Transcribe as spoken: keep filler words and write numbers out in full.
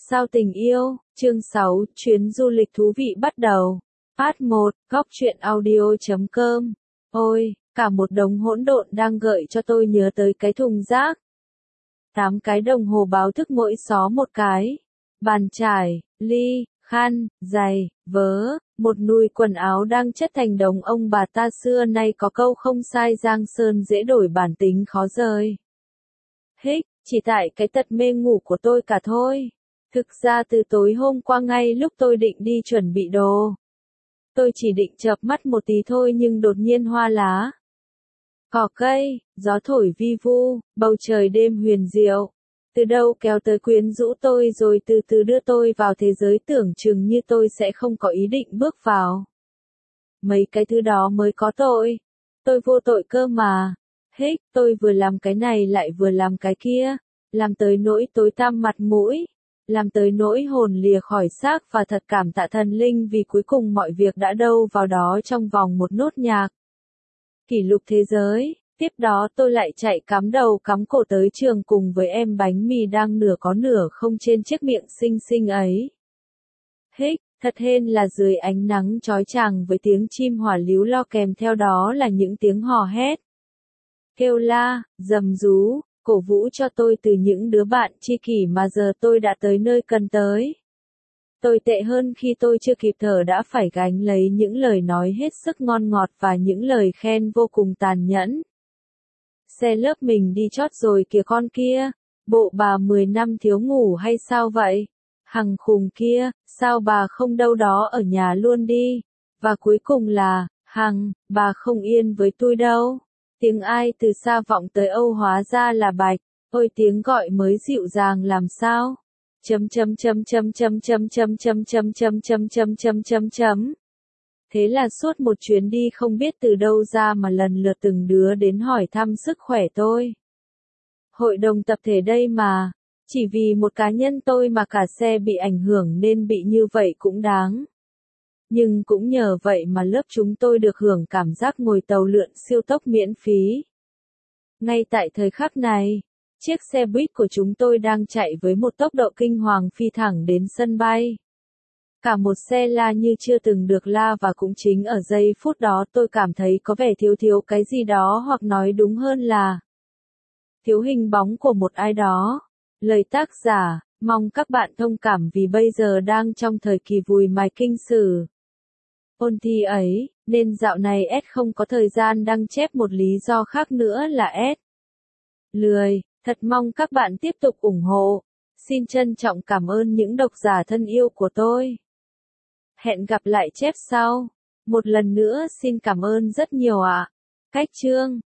sao tình yêu, chương sáu, chuyến du lịch thú vị bắt đầu. Part một, góc truyện audio chấm com. Ôi, cả một đống hỗn độn đang gợi cho tôi nhớ tới cái thùng rác. Tám cái đồng hồ báo thức mỗi xó một cái. Bàn chải, ly, khăn, giày, vớ, một nùi quần áo đang chất thành đống. Ông bà ta xưa nay có câu không sai, giang sơn dễ đổi bản tính khó rời. Hích, chỉ tại cái tật mê ngủ của tôi cả thôi. Thực ra từ tối hôm qua ngay lúc tôi định đi chuẩn bị đồ, tôi chỉ định chợp mắt một tí thôi nhưng đột nhiên hoa lá, cỏ cây, gió thổi vi vu, bầu trời đêm huyền diệu, từ đâu kéo tới quyến rũ tôi rồi từ từ đưa tôi vào thế giới tưởng chừng như tôi sẽ không có ý định bước vào. Mấy cái thứ đó mới có tội. Tôi vô tội cơ mà. Hích, tôi vừa làm cái này lại vừa làm cái kia, làm tới nỗi tối tăm mặt mũi, làm tới nỗi hồn lìa khỏi xác, và thật cảm tạ thần linh vì cuối cùng mọi việc đã đâu vào đó trong vòng một nốt nhạc. Kỷ lục thế giới. Tiếp đó tôi lại chạy cắm đầu cắm cổ tới trường cùng với em bánh mì đang nửa có nửa không trên chiếc miệng xinh xinh ấy. Hích, thật hên là dưới ánh nắng chói chang với tiếng chim hỏa líu lo kèm theo đó là những tiếng hò hét, kêu la, rầm rú, cổ vũ cho tôi từ những đứa bạn tri kỷ mà giờ tôi đã tới nơi cần tới. Tồi tệ hơn khi tôi chưa kịp thở đã phải gánh lấy những lời nói hết sức ngon ngọt và những lời khen vô cùng tàn nhẫn. Xe lớp mình đi chót rồi kìa con kia, bộ bà mười năm thiếu ngủ hay sao vậy? Hằng khùng kia, sao bà không đâu đó ở nhà luôn đi? Và cuối cùng là, Hằng, bà không yên với tôi đâu. Tiếng ai từ xa vọng tới Âu, hóa ra là Bạch. Ôi tiếng gọi mới dịu dàng làm sao? Chấm chấm chấm chấm chấm chấm chấm chấm chấm chấm chấm chấm chấm chấm chấm. Thế là suốt một chuyến đi không biết từ đâu ra mà lần lượt từng đứa đến hỏi thăm sức khỏe tôi. Hội đồng tập thể đây mà, chỉ vì một cá nhân tôi mà cả xe bị ảnh hưởng nên bị như vậy cũng đáng. Nhưng cũng nhờ vậy mà lớp chúng tôi được hưởng cảm giác ngồi tàu lượn siêu tốc miễn phí. Ngay tại thời khắc này, chiếc xe buýt của chúng tôi đang chạy với một tốc độ kinh hoàng phi thẳng đến sân bay. Cả một xe la như chưa từng được la, và cũng chính ở giây phút đó tôi cảm thấy có vẻ thiếu thiếu cái gì đó, hoặc nói đúng hơn là thiếu hình bóng của một ai đó. Lời tác giả, mong các bạn thông cảm vì bây giờ đang trong thời kỳ vùi mài kinh sử ôn thi ấy, nên dạo này S không có thời gian đăng chép. Một lý do khác nữa là S lười. Thật mong các bạn tiếp tục ủng hộ. Xin trân trọng cảm ơn những độc giả thân yêu của tôi. Hẹn gặp lại chép sau. Một lần nữa xin cảm ơn rất nhiều ạ. Cách chương